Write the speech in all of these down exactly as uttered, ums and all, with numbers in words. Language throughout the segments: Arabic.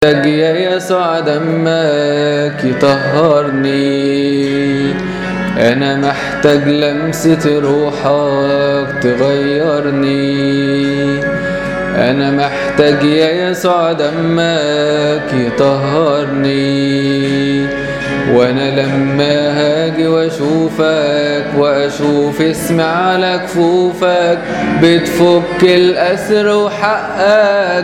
محتاج يا يسوع دمك يطهرني، أنا محتاج لمسة روحك تغيرني، أنا محتاج يا يسوع دمك يطهرني، وأنا لما هاجي وأشوفك وأشوف اسمي على كفوفك بتفك الأسر وحقك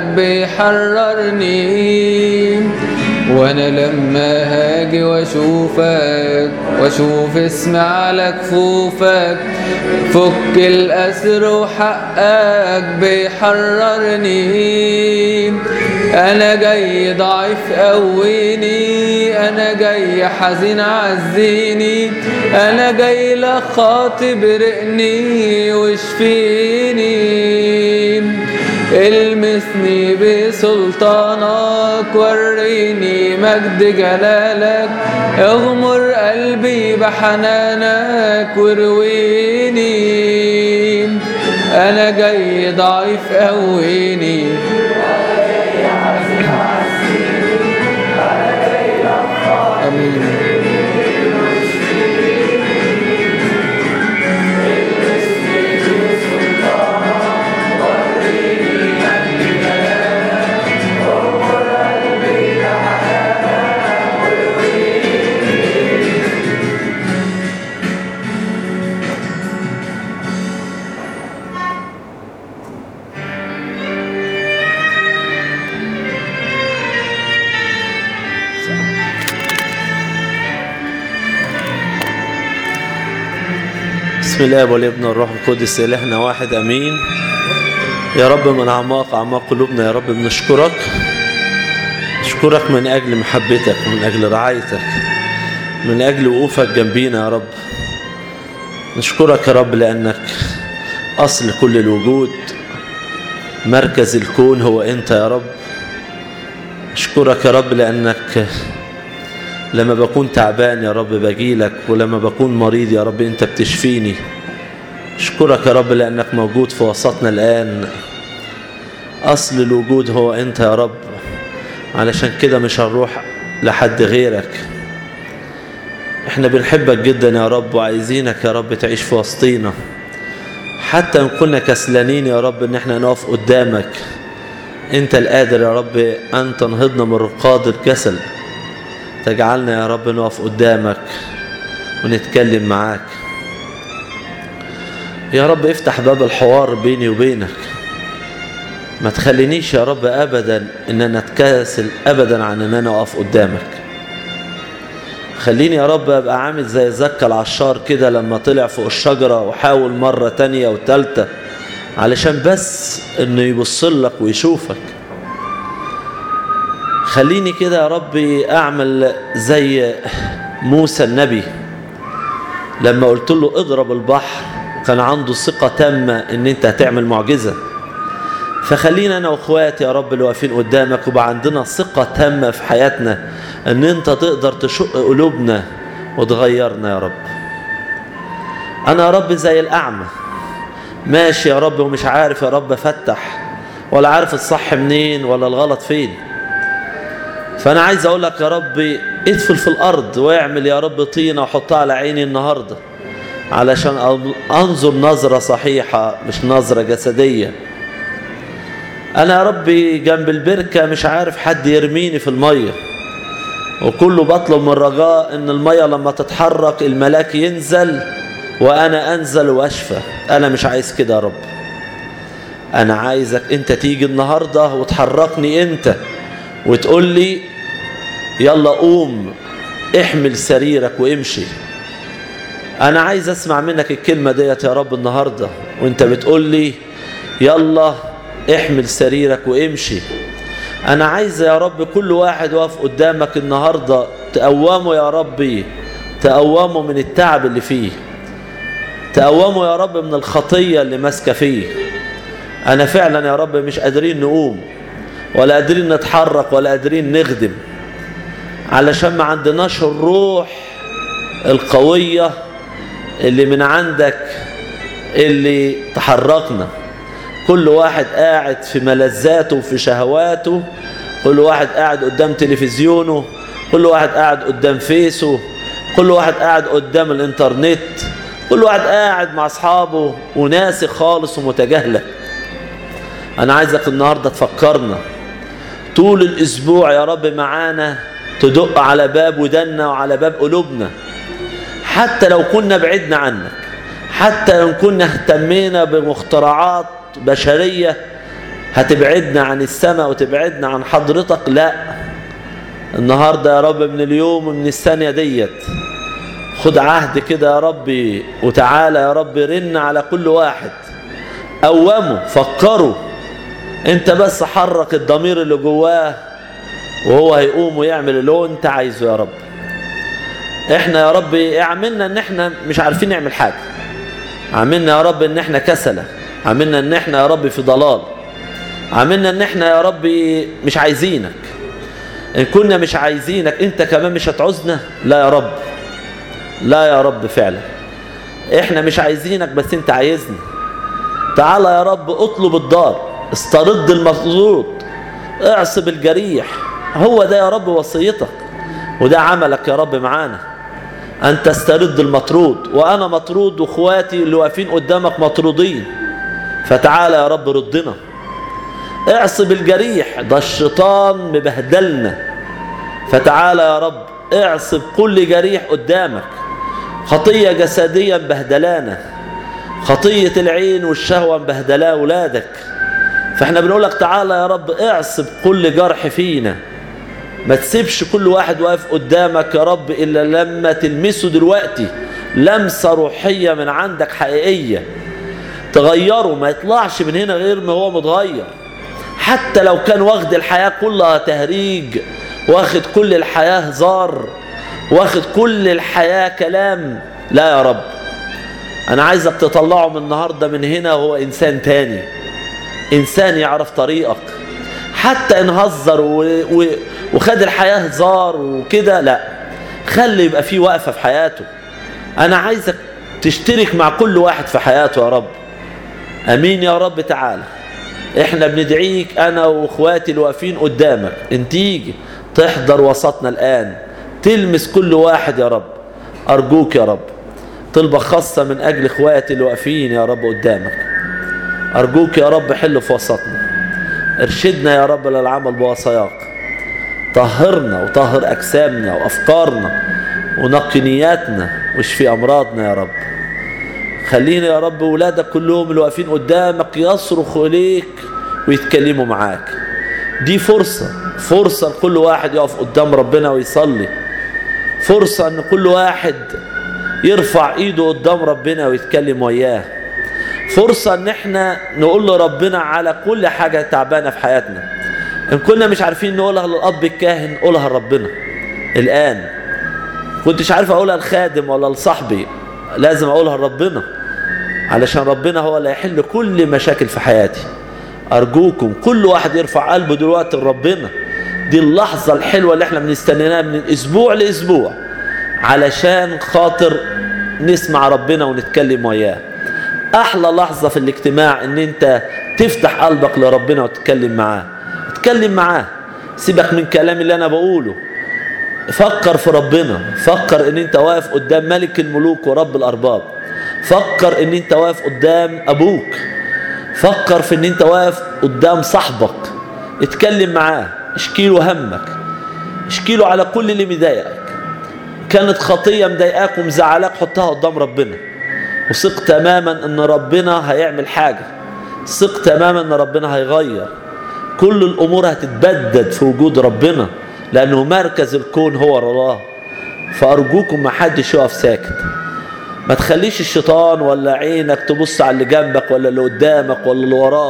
بيحررني، وأنا لما هاجي وأشوفك وأشوف اسمي على كفوفك فك الأسر وحقك بيحررني، أنا جاي ضعيف قويني، أنا جاي حزين عزيني، أنا جاي لك خاطي برقني واشفيني، المسني بسلطانك وريني مجد جلالك، اغمر قلبي بحنانك ورويني، أنا جاي ضعيف قويني، آمين. بسم الله والابن والروح القدس إلهنا واحد امين. يا رب من اعماق اعماق قلوبنا يا رب بنشكرك، نشكرك من اجل محبتك، من اجل رعايتك، من اجل وقوفك جنبينا يا رب. نشكرك يا رب لانك اصل كل الوجود، مركز الكون هو انت يا رب. نشكرك يا رب لانك لما بكون تعبان يا رب بجيلك، ولما بكون مريض يا رب انت بتشفيني. اشكرك يا رب لانك موجود في وسطنا الان، اصل الوجود هو انت يا رب، علشان كده مش هنروح لحد غيرك. احنا بنحبك جدا يا رب وعايزينك يا رب تعيش في وسطينا، حتى ان كنا كسلانين يا رب ان احنا نقف قدامك. انت القادر يا رب ان تنهضنا من رقاد الكسل، تجعلنا يا رب نقف قدامك ونتكلم معاك يا رب. افتح باب الحوار بيني وبينك، ما تخلينيش يا رب ابدا ان انا اتكاسل ابدا عن ان انا اقف قدامك. خليني يا رب ابقى عامل زي زكا العشار كده لما طلع فوق الشجرة وحاول مرة تانية وتالتة علشان بس انه يبصلك ويشوفك. خليني كده يا ربي اعمل زي موسى النبي لما قلت له اضرب البحر، كان عنده ثقة تامة ان انت هتعمل معجزة. فخلينا انا واخواتي يا رب اللي واقفين قدامك وبقى عندنا ثقة تامة في حياتنا ان انت تقدر تشق قلوبنا وتغيرنا يا رب. انا يا رب زي الاعمى ماشي يا رب ومش عارف يا رب افتح، ولا عارف الصح منين ولا الغلط فين. فأنا عايز أقول لك يا ربي ادفل في الأرض واعمل يا رب طينة وحطها على عيني النهاردة علشان أنظر نظرة صحيحة مش نظرة جسدية. أنا يا ربي جنب البركة مش عارف حد يرميني في المية، وكله بطلب من رجاء إن المية لما تتحرك الملاك ينزل وأنا أنزل وأشفى. أنا مش عايز كده يا رب، أنا عايزك أنت تيجي النهاردة وتحركني أنت وتقول لي يلا قوم احمل سريرك وامشي. انا عايز اسمع منك الكلمة ديت يا رب النهاردة وانت بتقول لي يلا احمل سريرك وامشي. انا عايز يا رب كل واحد واقف قدامك النهاردة تقومه يا ربي، تقومه من التعب اللي فيه، تقومه يا رب من الخطية اللي ماسكة فيه. انا فعلا يا رب مش قادرين نقوم ولا قادرين نتحرك ولا قادرين نخدم علشان ما عندناش الروح القوية اللي من عندك اللي تحركنا. كل واحد قاعد في ملذاته وفي شهواته كل واحد قاعد قدام تلفزيونه، كل واحد قاعد قدام فيسه، كل واحد قاعد قدام الانترنت، كل واحد قاعد مع اصحابه وناسي خالص ومتجاهلك. انا عايزك النهاردة تفكرنا طول الاسبوع يا رب معانا، تدق على باب ودنا وعلى باب قلوبنا، حتى لو كنا بعدنا عنك، حتى لو كنا اهتمينا بمخترعات بشرية هتبعدنا عن السماء وتبعدنا عن حضرتك. لا، النهاردة يا رب من اليوم ومن الثانية ديت خد عهد كده يا ربي، وتعالى يا رب رن على كل واحد، قومه، فكره انت بس، حرك الضمير اللي جواه وهو هيقوم ويعمل اللي هو انت عايزه يا رب. احنا يا رب اعملنا ان احنا مش عارفين نعمل حاجة، عملنا يا رب ان احنا كسلة، عملنا ان احنا يا رب في ضلال، عملنا ان احنا يا رب مش عايزينك. ان كنا مش عايزينك انت كمان مش هتعوزنا؟ لا يا رب، لا يا رب، فعلا احنا مش عايزينك بس انت عايزنا. تعالى يا رب اطلب الدار، استرد المطلوب، اعصب الجريح. هو ده يا رب وصيتك، وده عملك يا رب معانا، أن تسترد المطرود. وأنا مطرود وإخواتي اللي واقفين قدامك مطرودين، فتعالى يا رب ردنا، اعصب الجريح. ده الشيطان مبهدلنا، فتعالى يا رب اعصب كل جريح قدامك. خطية جسدية مبهدلانا، خطية العين والشهوة مبهدلا أولادك، فاحنا بنقولك تعالى يا رب اعصب كل جرح فينا. ما تسيبش كل واحد واقف قدامك يا رب إلا لما تلمسه دلوقتي لمسة روحية من عندك حقيقية تغيره، ما يطلعش من هنا غير ما هو متغير. حتى لو كان واخد الحياة كلها تهريج، واخد كل الحياة هزار، واخد كل الحياة كلام، لا يا رب، أنا عايزك تطلعه من النهاردة من هنا هو إنسان تاني، إنسان يعرف طريقك. حتى إن هزر وخد الحياة هزار وكده، لا، خلي يبقى فيه وقفة في حياته. أنا عايزك تشترك مع كل واحد في حياته يا رب. أمين يا رب. تعالى إحنا بندعيك أنا وإخواتي اللي واقفين قدامك، أنت تيجي تحضر وسطنا الآن، تلمس كل واحد يا رب. أرجوك يا رب، طلبة خاصة من أجل إخواتي اللي واقفين يا رب قدامك. أرجوك يا رب حل في وسطنا، ارشدنا يا رب للعمل بوصاياك، طهرنا وطهر أجسامنا وأفكارنا ونقي نياتنا واشفي أمراضنا يا رب. خلينا يا رب ولادك كلهم اللي واقفين قدامك يصرخوا إليك ويتكلموا معاك. دي فرصة، فرصة لكل واحد يقف قدام ربنا ويصلي، فرصة ان كل واحد يرفع ايده قدام ربنا ويتكلم وياه، فرصة ان احنا نقول لربنا على كل حاجة تعبانة في حياتنا. ان كنا مش عارفين نقولها للأب الكاهن قولها لربنا الآن. كنتش عارف اقولها لخادم ولا لصاحبي، لازم اقولها لربنا، علشان ربنا هو اللي يحل كل مشاكل في حياتي. أرجوكم كل واحد يرفع قلبه دلوقتي لربنا. دي اللحظة الحلوة اللي احنا بنستنيناها من الأسبوع لأسبوع علشان خاطر نسمع ربنا ونتكلم وياه. أحلى لحظة في الاجتماع ان انت تفتح قلبك لربنا وتتكلم معاه. اتكلم معاه، سيبك من كلام اللي انا بقوله، فكر في ربنا، فكر ان انت واقف قدام ملك الملوك ورب الأرباب، فكر ان انت واقف قدام أبوك، فكر في ان انت واقف قدام صاحبك. اتكلم معاه، اشكي له همك، اشكي له على كل اللي مضايقك. كانت خطية مضايقاك ومزعلاك حطها قدام ربنا، وثق تماما ان ربنا هيعمل حاجة، ثق تماما ان ربنا هيغير كل الامور، هتتبدد في وجود ربنا، لانه مركز الكون هو الله. فارجوكم ما حدش يقف ساكت، ما تخليش الشيطان ولا عينك تبص على اللي جنبك ولا اللي قدامك ولا اللي وراك.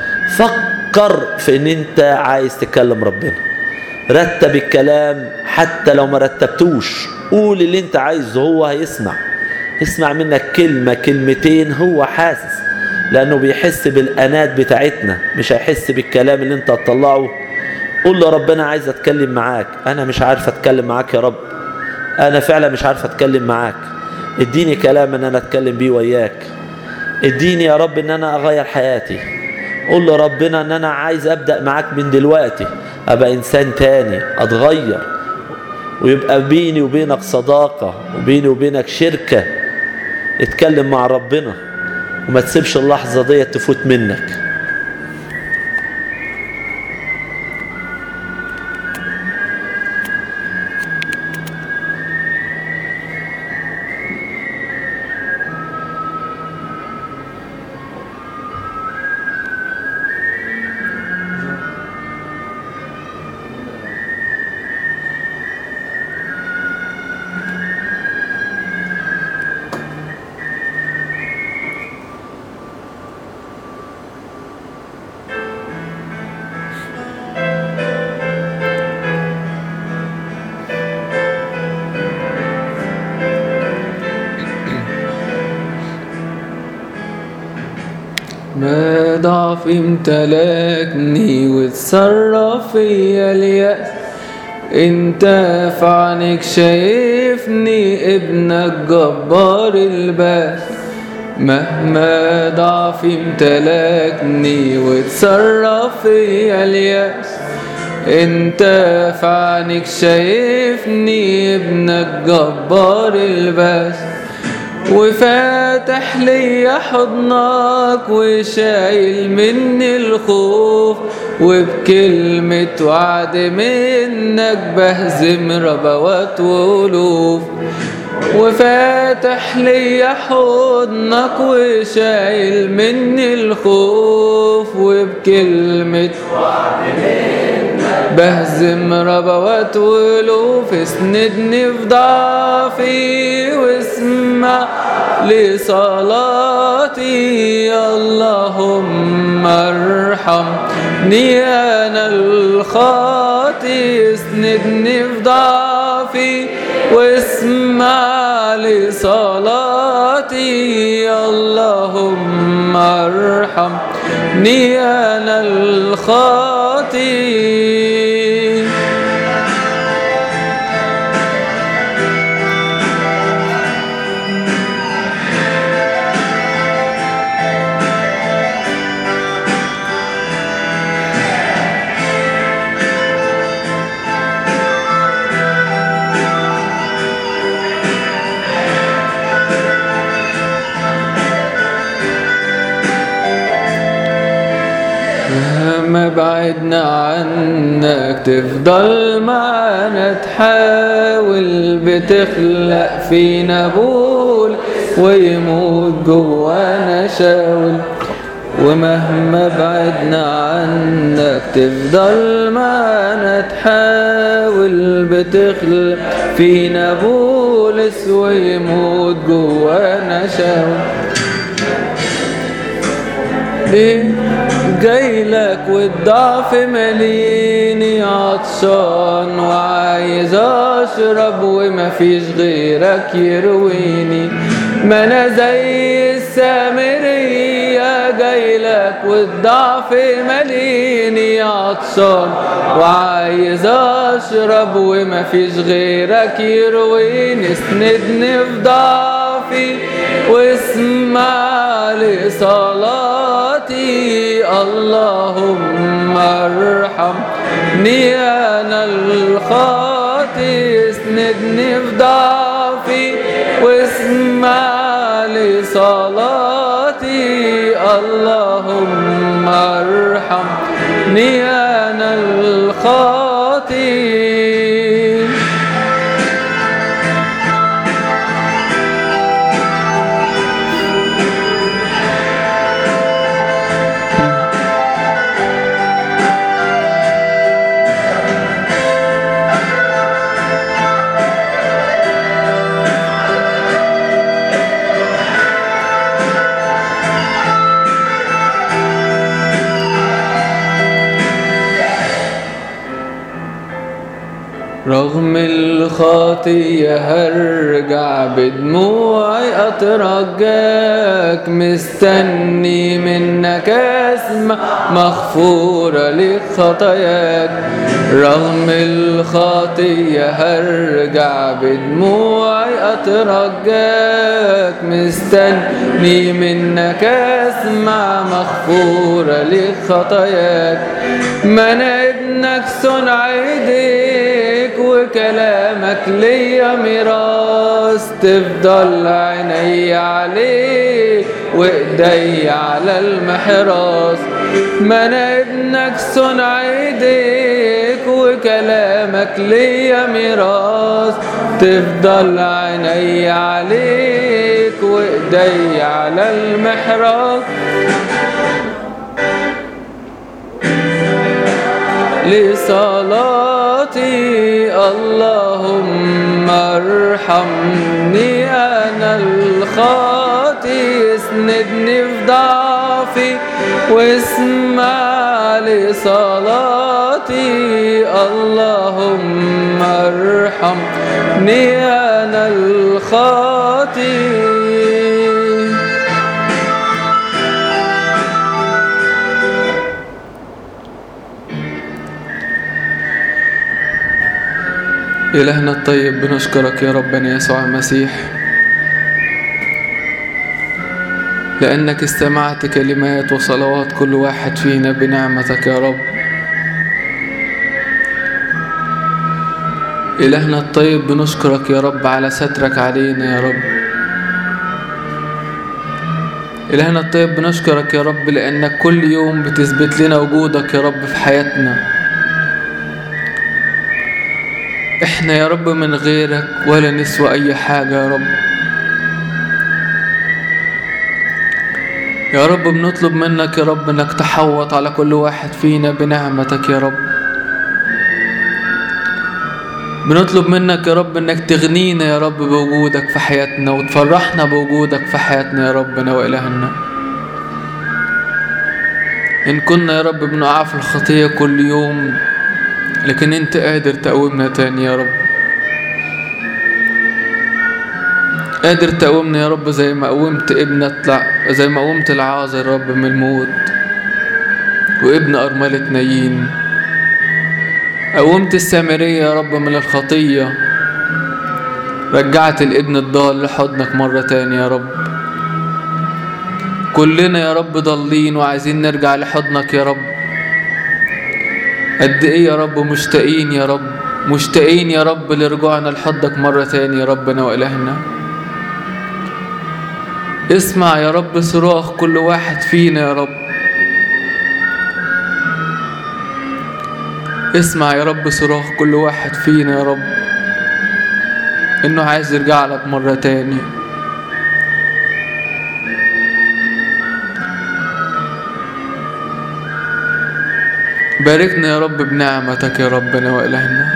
فكر في ان انت عايز تكلم ربنا، رتب الكلام، حتى لو ما رتبتوش قول اللي انت عايزه، هو هيسمع، يسمع منك كلمة كلمتين، هو حاسس، لانه بيحس بالانات بتاعتنا، مش هيحس بالكلام اللي انت هتطلعه. قول له ربنا عايز اتكلم معاك، انا مش عارف اتكلم معاك يا رب، انا فعلا مش عارف اتكلم معاك، اديني كلام ان انا اتكلم بيه وياك، اديني يا رب ان انا اغير حياتي، قول لربنا ان انا عايز ابدأ معاك من دلوقتي، ابقى انسان تاني، اتغير، ويبقى بيني وبينك صداقة، وبيني وبينك شركة. اتكلم مع ربنا وما تسيبش اللحظة دي تفوت منك. ما ضعفي امتلكني وتصرف فيا اليأس، انت في عنك شايفني ابنك جبار البأس. مهما ضعفي امتلكني وتصرف فيا اليأس، انت في عنك شايفني ابنك جبار البأس. وفاتح لي حضنك وشايل مني الخوف، وبكلمة وعد منك بهزم ربوات وألوف. وفاتح لي حضنك وشايل مني الخوف، وبكلمة وعد منك بهزم ربوات وألوف. اسندني في ضعفي واسمع لصلاتي، اللهم ارحمني أنا الخاطي. اسندني في ضعفي واسمع لصلاتي، اللهم ارحمني أنا الخاطي. مهما بعدنا عنك تفضل معانا، تحاول بتخلق فينا بول ويموت جوانا شاول. ومهما بعدنا عنك تفضل معانا، تحاول بتخلق فينا بولس ويموت جوانا شاول. ليه جايلك والضعف مليني عطشان وعايز اشرب ومفيش غيرك يرويني؟ ما انا زي السامرية جايلك والضعف مليني عطشان وعايز اشرب ومفيش غيرك يرويني. اسندني في ضعفي واسمع لصلاتي، اللهم ارحمني أنا الخاطي. اسندني في ضعفي واسمع لصلاتي، اللهم ارحمني أنا الخاطي. رغم الخطية هرجع بدموعي أترجاك، مستني منك أسمع مغفورة لك خطاياك. رغم الخطية هرجع بدموعي أترجاك، مستني منك أسمع مغفورة ليك خطاياك. ما أنا ابنك صنع ايديك وكلامك ليا ميراث، تفضل عيني عليك وايدي على المحراث. ما أنا ابنك صنع ايديك وكلامك ليا ميراث، تفضل عيني عليك وايدي على المحراث. لصلاتي اللهم ارحمني أنا الخاطي، اسندني في ضعفي واسمع لصلاتي. اللهم ارحمني أنا الخاطي. إلهنا الطيب، بنشكرك يا ربنا يسوع المسيح لأنك استمعت كلمات وصلوات كل واحد فينا بنعمتك يا رب. إلهنا الطيب، بنشكرك يا رب على سترك علينا يا رب. إلهنا الطيب، بنشكرك يا رب لأنك كل يوم بتثبت لنا وجودك يا رب في حياتنا. احنا يا رب من غيرك ولا نسوى اي حاجة يا رب. يا رب بنطلب منك يا رب انك تحوط على كل واحد فينا بنعمتك يا رب. بنطلب منك يا رب انك تغنينا يا رب بوجودك في حياتنا وتفرحنا بوجودك في حياتنا يا ربنا وإلهنا. إن كنا يا رب بنقع في الخطية كل يوم، لكن انت قادر تقومنا تاني يا رب. قادر تقومنا يا رب زي ما قومت ابنة زي ما قومت العازر يا رب من الموت وابن أرملة نايين. قومت السامرية يا رب من الخطية، رجعت الابن الضال لحضنك مرة تاني يا رب. كلنا يا رب ضالين وعايزين نرجع لحضنك يا رب. قد ايه يا رب مشتاقين يا رب، مشتاقين يا رب لرجوعنا لحضنك مرة تاني يا ربنا وإلهنا. اسمع يا رب صراخ كل واحد فينا يا رب. اسمع يا رب صراخ كل واحد فينا يا رب انه عايز يرجع لك مرة تاني. باركنا يا رب بنعمتك يا ربنا وإلهنا.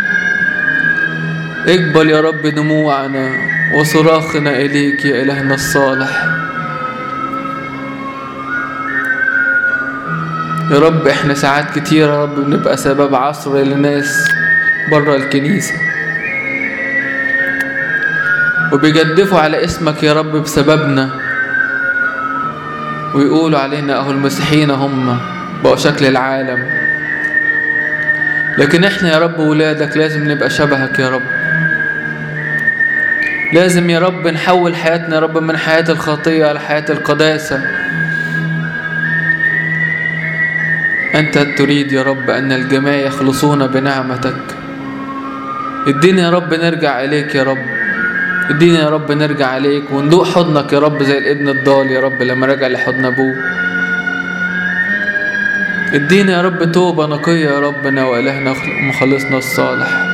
اقبل يا رب دموعنا وصراخنا إليك يا إلهنا الصالح. يا رب احنا ساعات كتير يا رب بنبقى سبب عصر لناس برا الكنيسة وبيجدفوا على اسمك يا رب بسببنا، ويقولوا علينا اهو المسيحيين هم بقوا شكل العالم. لكن احنا يا رب ولادك لازم نبقى شبهك يا رب. لازم يا رب نحول حياتنا يا رب من حياة الخطية على حياة القداسة. أنت تريد يا رب أن الجميع يخلصون بنعمتك. ادينا يا رب نرجع إليك يا رب. ادينا يا رب نرجع إليك وندوق حضنك يا رب زي الابن الضال يا رب لما رجع لحضن أبوه. ادينا يا رب توبة نقية يا ربنا وإلهنا مخلصنا الصالح.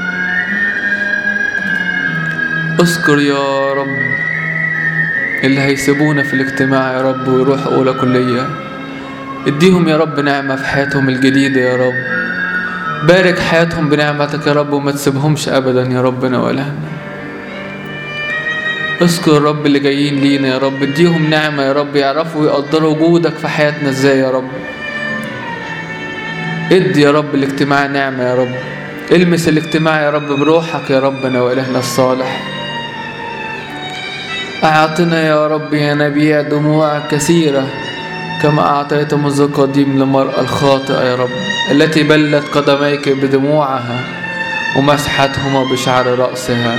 اذكر يا رب اللي هيسيبونا في الاجتماع يا رب ويروحوا أولى كلية. اديهم يا رب نعمة في حياتهم الجديدة يا رب. بارك حياتهم بنعمتك يا رب وما تسيبهمش أبدا يا ربنا وإلهنا. اذكر يا رب اللي جايين لينا يا رب. اديهم نعمة يا رب يعرفوا ويقدروا وجودك في حياتنا ازاي يا رب. ادي يا رب الاجتماع نعمة يا رب. المس الاجتماع يا رب بروحك يا ربنا وإلهنا الصالح. أعطنا يا رب يا نبيع دموع كثيرة كما أعطيت منذ القديم للمرأة الخاطئة يا رب التي بلت قدميك بدموعها ومسحتهما بشعر رأسها.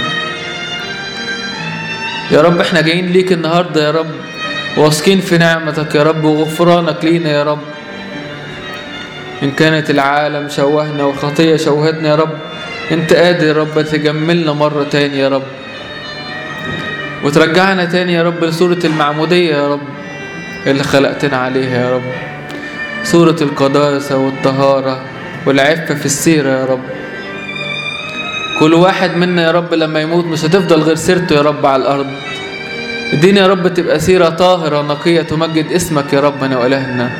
يا رب احنا جايين ليك النهاردة يا رب واثقين في نعمتك يا رب وغفرانك لينا يا رب. إن كانت العالم شوهنا والخطية شوهتنا يا رب، انت قادر يا رب تجملنا مرة تاني يا رب وترجعنا تاني يا رب لصورة المعمودية يا رب اللي خلقتنا عليها يا رب، صورة القداسة والطهارة والعفة في السيرة يا رب. كل واحد منا يا رب لما يموت مش هتفضل غير سيرته يا رب على الأرض. ادينا يا رب تبقى سيرة طاهرة نقية تمجد اسمك يا ربنا وإلهنا.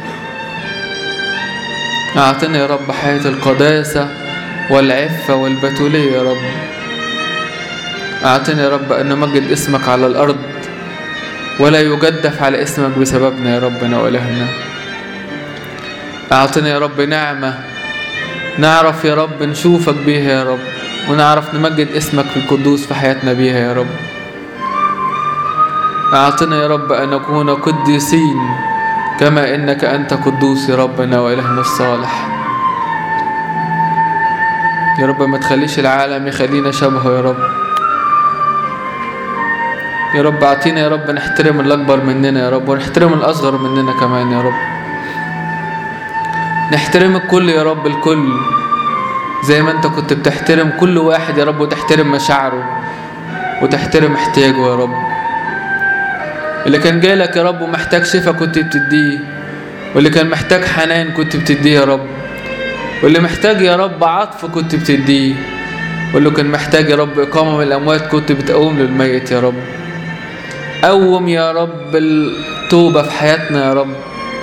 أعطنا يا رب حياة القداسة والعفة والبتولية يا رب. أعطنا يا رب أن نمجد اسمك على الأرض ولا يجدف على اسمك بسببنا يا ربنا وإلهنا. أعطنا يا رب نعمة نعرف يا رب نشوفك بيها يا رب ونعرف نمجد اسمك القدوس في حياتنا بيها يا رب. أعطنا يا رب أن نكون قديسين كما إنك أنت قدوس يا ربنا وإلهنا الصالح. يا رب ما تخليش العالم يخلينا شبهه يا رب. يا رب أعطينا يا رب نحترم الأكبر مننا يا رب ونحترم الأصغر مننا كمان يا رب. نحترم الكل يا رب الكل زي ما أنت كنت بتحترم كل واحد يا رب وتحترم مشاعره وتحترم احتياجه يا رب. اللي كان جالك يا رب ومحتاج شفا كنت بتديه، واللي كان محتاج حنان كنت بتديه يا رب، واللي محتاج يا رب عطف كنت بتديه، واللي كان محتاج يا رب إقامة من الأموات كنت بتقوم للميت يا رب. قوم يا رب التوبة في حياتنا يا رب.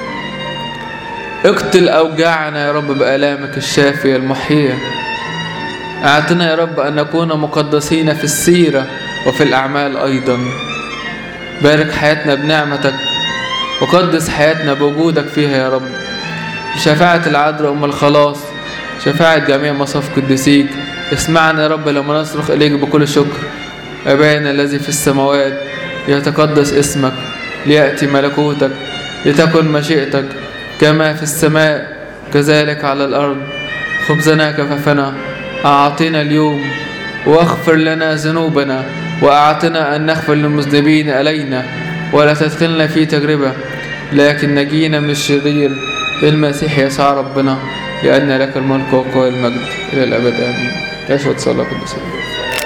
اقتل أوجاعنا يا رب بآلامك الشافية المحيية. أعطنا يا رب أن نكون مقدسين في السيرة وفي الأعمال أيضا. بارك حياتنا بنعمتك وقدس حياتنا بوجودك فيها يا رب. بشفاعة العذراء أم الخلاص، شفاعة جميع مصاف قدسيك، اسمعنا يا رب لما نصرخ إليك بكل شكر. أبانا الذي في السماوات ليتقدس اسمك، ليأتي ملكوتك، لتكن مشيئتك كما في السماء كذلك على الأرض. خبزنا كفافنا أعطنا اليوم، واغفر لنا ذنوبنا وأعطنا أن نغفر للمذنبين إلينا، ولا تدخلنا في تجربة لكن نجينا من الشرير. بالمسيح يسوع ربنا، لأن لك الملك والقوة والمجد إلى الأبد آمين. تعيش وتصلى قدس الله.